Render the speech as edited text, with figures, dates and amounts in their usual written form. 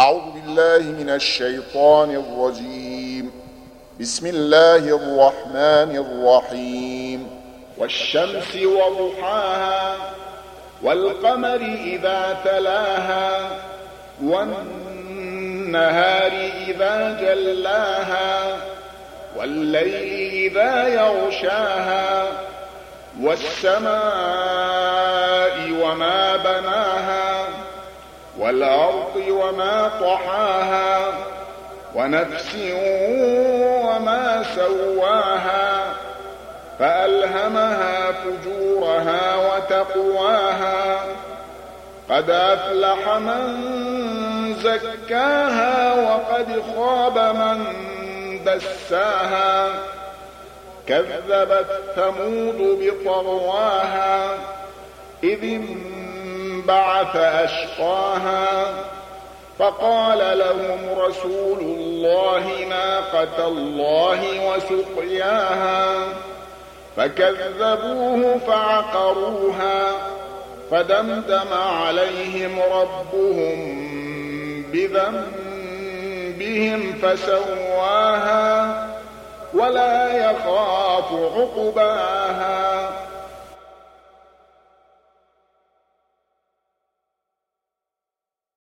أعوذ بالله من الشيطان الرجيم. بسم الله الرحمن الرحيم. والشمس وضحاها والقمر إذا تلاها والنهار إذا جلاها والليل إذا يغشاها والسماء وما بناها والأرض وما طحاها ونفس وما سواها فألهمها فجورها وتقواها قد أفلح من زكاها وقد خاب من دساها كذبت ثمود بطغواها إذ انبعث أشقاها فقال لهم رسول الله ناقة الله وسقياها فكذبوه فعقروها فدمدم عليهم ربهم بذنبهم فسواها ولا يخاف عقباها